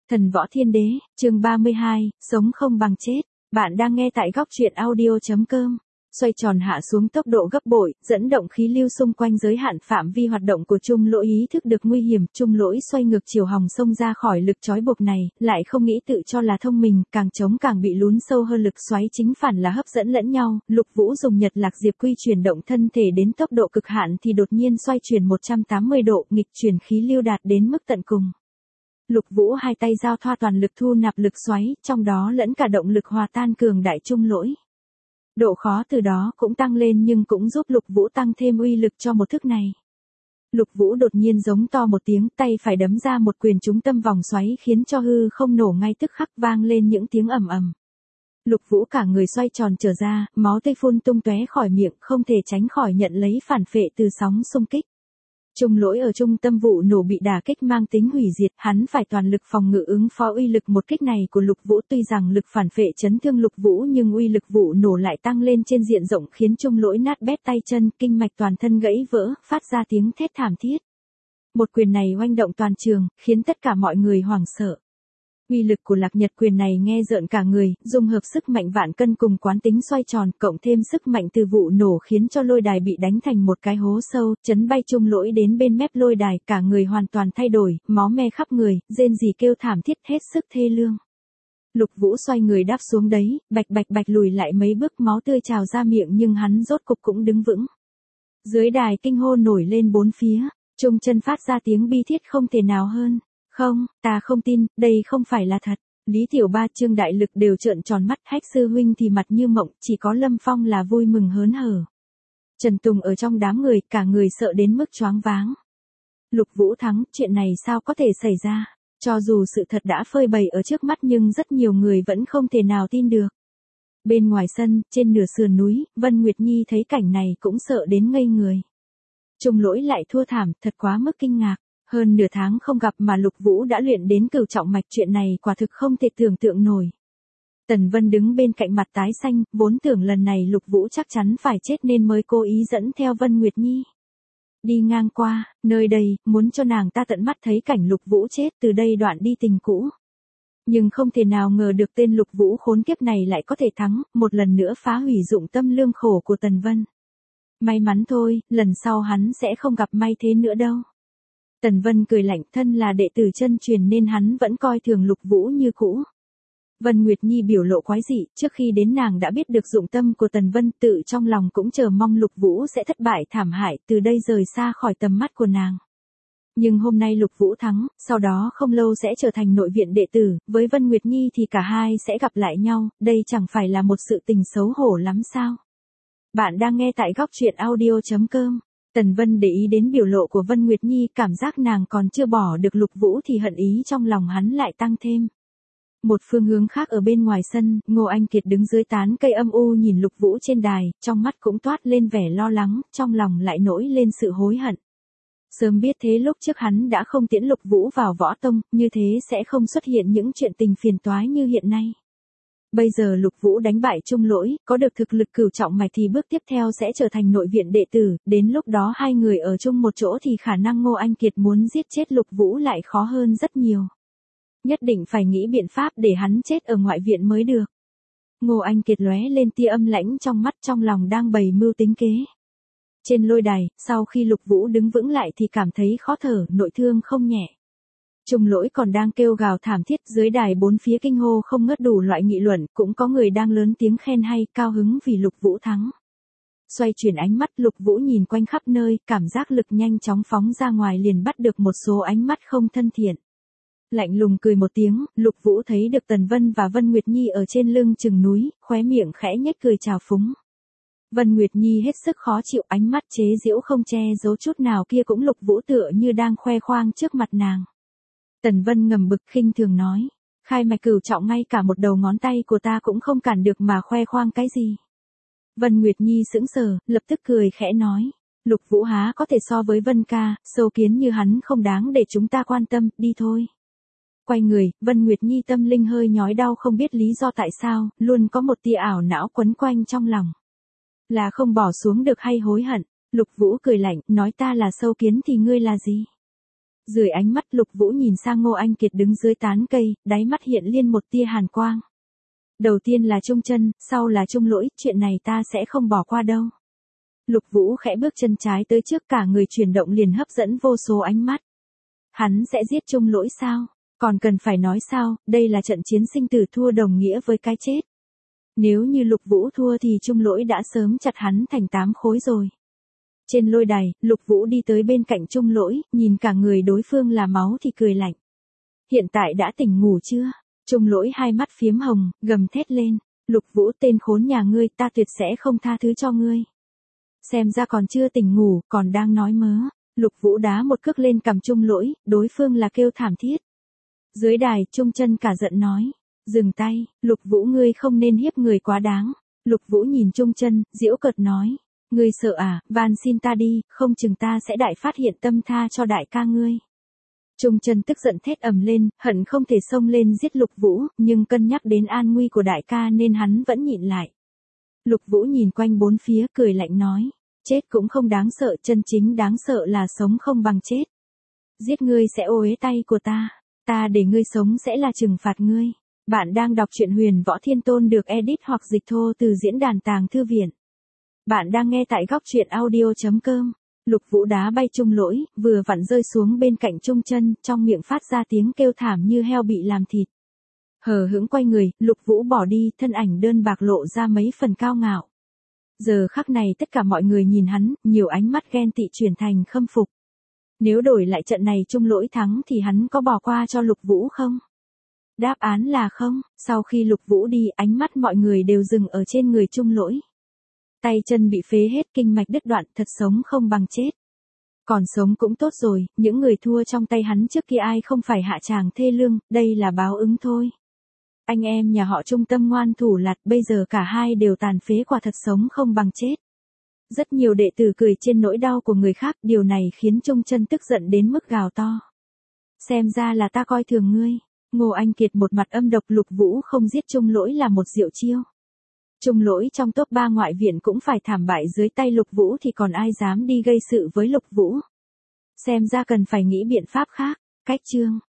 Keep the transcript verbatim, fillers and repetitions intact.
Thần Võ Thiên Đế, chương ba mươi hai, sống không bằng chết. Bạn đang nghe tại góc truyện audio chấm com. Xoay tròn hạ xuống tốc độ gấp bội, dẫn động khí lưu xung quanh giới hạn phạm vi hoạt động của Trung Lỗi ý thức được nguy hiểm. Trung Lỗi xoay ngược chiều hòng xông ra khỏi lực trói buộc này, lại không nghĩ tự cho là thông minh, càng chống càng bị lún sâu hơn. Lực xoáy chính phản là hấp dẫn lẫn nhau. Lục Vũ dùng Nhật Lạc Diệp Quy chuyển động thân thể đến tốc độ cực hạn thì đột nhiên xoay chuyển một trăm tám mươi độ, nghịch chuyển khí lưu đạt đến mức tận cùng. Lục Vũ hai tay giao thoa toàn lực thu nạp lực xoáy, trong đó lẫn cả động lực hòa tan cường đại Trung Lỗi. Độ khó từ đó cũng tăng lên nhưng cũng giúp Lục Vũ tăng thêm uy lực cho một thức này. Lục Vũ đột nhiên giống to một tiếng, tay phải đấm ra một quyền trúng tâm vòng xoáy khiến cho hư không nổ ngay tức khắc, vang lên những tiếng ầm ầm. Lục Vũ cả người xoay tròn trở ra, máu tươi phun tung tóe khỏi miệng, không thể tránh khỏi nhận lấy phản phệ từ sóng xung kích. Trung Lỗi ở trung tâm vụ nổ bị đả kích mang tính hủy diệt, hắn phải toàn lực phòng ngự ứng phó uy lực một kích này của Lục Vũ. Tuy rằng lực phản phệ chấn thương Lục Vũ nhưng uy lực vụ nổ lại tăng lên trên diện rộng khiến Trung Lỗi nát bét tay chân, kinh mạch toàn thân gãy vỡ, phát ra tiếng thét thảm thiết. Một quyền này oanh động toàn trường, khiến tất cả mọi người hoảng sợ. Uy lực của Lạc Nhật quyền này nghe rợn cả người, dung hợp sức mạnh vạn cân cùng quán tính xoay tròn, cộng thêm sức mạnh từ vụ nổ khiến cho lôi đài bị đánh thành một cái hố sâu, chấn bay Trung Lỗi đến bên mép lôi đài, cả người hoàn toàn thay đổi, máu me khắp người, rên rỉ kêu thảm thiết hết sức thê lương. Lục Vũ xoay người đáp xuống đấy, bạch bạch bạch lùi lại mấy bước, máu tươi trào ra miệng nhưng hắn rốt cục cũng đứng vững. Dưới đài kinh hô nổi lên bốn phía, Trung Chân phát ra tiếng bi thiết không thể nào hơn. Không, ta không tin, đây không phải là thật. Lý Tiểu Ba, Trương Đại Lực đều trợn tròn mắt, Hách sư huynh thì mặt như mộng, chỉ có Lâm Phong là vui mừng hớn hở. Trần Tùng ở trong đám người, cả người sợ đến mức choáng váng. Lục Vũ thắng, chuyện này sao có thể xảy ra? Cho dù sự thật đã phơi bày ở trước mắt nhưng rất nhiều người vẫn không thể nào tin được. Bên ngoài sân, trên nửa sườn núi, Vân Nguyệt Nhi thấy cảnh này cũng sợ đến ngây người. Trung Lỗi lại thua thảm, thật quá mức kinh ngạc. Hơn nửa tháng không gặp mà Lục Vũ đã luyện đến cửu trọng mạch, chuyện này quả thực không thể tưởng tượng nổi. Tần Vân đứng bên cạnh mặt tái xanh, vốn tưởng lần này Lục Vũ chắc chắn phải chết nên mới cố ý dẫn theo Vân Nguyệt Nhi. Đi ngang qua, nơi đây, muốn cho nàng ta tận mắt thấy cảnh Lục Vũ chết, từ đây đoạn đi tình cũ. Nhưng không thể nào ngờ được tên Lục Vũ khốn kiếp này lại có thể thắng, một lần nữa phá hủy dụng tâm lương khổ của Tần Vân. May mắn thôi, lần sau hắn sẽ không gặp may thế nữa đâu. Tần Vân cười lạnh, thân là đệ tử chân truyền nên hắn vẫn coi thường Lục Vũ như cũ. Vân Nguyệt Nhi biểu lộ quái dị, trước khi đến nàng đã biết được dụng tâm của Tần Vân, tự trong lòng cũng chờ mong Lục Vũ sẽ thất bại thảm hại, từ đây rời xa khỏi tầm mắt của nàng. Nhưng hôm nay Lục Vũ thắng, sau đó không lâu sẽ trở thành nội viện đệ tử, với Vân Nguyệt Nhi thì cả hai sẽ gặp lại nhau, đây chẳng phải là một sự tình xấu hổ lắm sao? Bạn đang nghe tại góc truyện audio chấm com. Tần Vân để ý đến biểu lộ của Vân Nguyệt Nhi, cảm giác nàng còn chưa bỏ được Lục Vũ thì hận ý trong lòng hắn lại tăng thêm. Một phương hướng khác ở bên ngoài sân, Ngô Anh Kiệt đứng dưới tán cây âm u nhìn Lục Vũ trên đài, trong mắt cũng toát lên vẻ lo lắng, trong lòng lại nổi lên sự hối hận. Sớm biết thế lúc trước hắn đã không tiễn Lục Vũ vào võ tông, như thế sẽ không xuất hiện những chuyện tình phiền toái như hiện nay. Bây giờ Lục Vũ đánh bại Trung Lỗi, có được thực lực cửu trọng mạch thì bước tiếp theo sẽ trở thành nội viện đệ tử, đến lúc đó hai người ở chung một chỗ thì khả năng Ngô Anh Kiệt muốn giết chết Lục Vũ lại khó hơn rất nhiều. Nhất định phải nghĩ biện pháp để hắn chết ở ngoại viện mới được. Ngô Anh Kiệt lóe lên tia âm lãnh trong mắt, trong lòng đang bày mưu tính kế. Trên lôi đài, sau khi Lục Vũ đứng vững lại thì cảm thấy khó thở, nội thương không nhẹ. Trung Lỗi còn đang kêu gào thảm thiết, dưới đài bốn phía kinh hô không ngớt đủ loại nghị luận, cũng có người đang lớn tiếng khen hay, cao hứng vì Lục Vũ thắng. Xoay chuyển ánh mắt, Lục Vũ nhìn quanh khắp nơi, cảm giác lực nhanh chóng phóng ra ngoài liền bắt được một số ánh mắt không thân thiện. Lạnh lùng cười một tiếng, Lục Vũ thấy được Tần Vân và Vân Nguyệt Nhi ở trên lưng chừng núi, khóe miệng khẽ nhếch cười chào phúng. Vân Nguyệt Nhi hết sức khó chịu, ánh mắt chế giễu không che giấu chút nào kia cũng Lục Vũ tựa như đang khoe khoang trước mặt nàng. Tần Vân ngầm bực khinh thường nói, khai mạch cửu trọng ngay cả một đầu ngón tay của ta cũng không cản được mà khoe khoang cái gì. Vân Nguyệt Nhi sững sờ, lập tức cười khẽ nói, Lục Vũ há có thể so với Vân ca, sâu kiến như hắn không đáng để chúng ta quan tâm, đi thôi. Quay người, Vân Nguyệt Nhi tâm linh hơi nhói đau không biết lý do tại sao, luôn có một tia ảo não quấn quanh trong lòng. Là không bỏ xuống được hay hối hận? Lục Vũ cười lạnh, nói ta là sâu kiến thì ngươi là gì? Rười ánh mắt Lục Vũ nhìn sang Ngô Anh Kiệt đứng dưới tán cây, đáy mắt hiện lên một tia hàn quang. Đầu tiên là Trung Chân, sau là Trung Lỗi, chuyện này ta sẽ không bỏ qua đâu. Lục Vũ khẽ bước chân trái tới trước, cả người chuyển động liền hấp dẫn vô số ánh mắt. Hắn sẽ giết Trung Lỗi sao? Còn cần phải nói sao, đây là trận chiến sinh tử, thua đồng nghĩa với cái chết. Nếu như Lục Vũ thua thì Trung Lỗi đã sớm chặt hắn thành tám khối rồi. Trên lôi đài, Lục Vũ đi tới bên cạnh Trung Lỗi, nhìn cả người đối phương là máu thì cười lạnh. Hiện tại đã tỉnh ngủ chưa? Trung Lỗi hai mắt phiếm hồng, gầm thét lên. Lục Vũ, tên khốn nhà ngươi, ta tuyệt sẽ không tha thứ cho ngươi. Xem ra còn chưa tỉnh ngủ, còn đang nói mớ. Lục Vũ đá một cước lên cằm Trung Lỗi, đối phương là kêu thảm thiết. Dưới đài, Trung Chân cả giận nói. Dừng tay, Lục Vũ, ngươi không nên hiếp người quá đáng. Lục Vũ nhìn Trung Chân, giễu cợt nói. Ngươi sợ à, van xin ta đi, không chừng ta sẽ đại phát hiện tâm tha cho đại ca ngươi. Trung Chân tức giận thét ầm lên, hận không thể xông lên giết Lục Vũ, nhưng cân nhắc đến an nguy của đại ca nên hắn vẫn nhịn lại. Lục Vũ nhìn quanh bốn phía, cười lạnh nói. Chết cũng không đáng sợ, chân chính đáng sợ là sống không bằng chết. Giết ngươi sẽ ô uế tay của ta, ta để ngươi sống sẽ là trừng phạt ngươi. Bạn đang đọc truyện Huyền Võ Thiên Tôn được edit hoặc dịch thô từ diễn đàn Tàng Thư Viện. Bạn đang nghe tại góc truyện audio chấm com. Lục Vũ đá bay Trung Lỗi, vừa vặn rơi xuống bên cạnh Trung Chân, trong miệng phát ra tiếng kêu thảm như heo bị làm thịt. Hờ hững quay người, Lục Vũ bỏ đi, thân ảnh đơn bạc lộ ra mấy phần cao ngạo. Giờ khắc này tất cả mọi người nhìn hắn, nhiều ánh mắt ghen tị chuyển thành khâm phục. Nếu đổi lại trận này Trung Lỗi thắng thì hắn có bỏ qua cho Lục Vũ không? Đáp án là không. Sau khi Lục Vũ đi, ánh mắt mọi người đều dừng ở trên người Trung Lỗi. Tay chân bị phế hết, kinh mạch đứt đoạn, thật sống không bằng chết. Còn sống cũng tốt rồi, những người thua trong tay hắn trước kia ai không phải hạ tràng thê lương, đây là báo ứng thôi. Anh em nhà họ Trung tâm ngoan thủ lạt, bây giờ cả hai đều tàn phế, quả thật sống không bằng chết. Rất nhiều đệ tử cười trên nỗi đau của người khác, điều này khiến Trung Chân tức giận đến mức gào to. Xem ra là ta coi thường ngươi. Ngô Anh Kiệt một mặt âm độc, Lục Vũ không giết Trung Lỗi là một diệu chiêu. Trung Lỗi trong top ba ngoại viện cũng phải thảm bại dưới tay Lục Vũ thì còn ai dám đi gây sự với Lục Vũ. Xem ra cần phải nghĩ biện pháp khác. Cách chương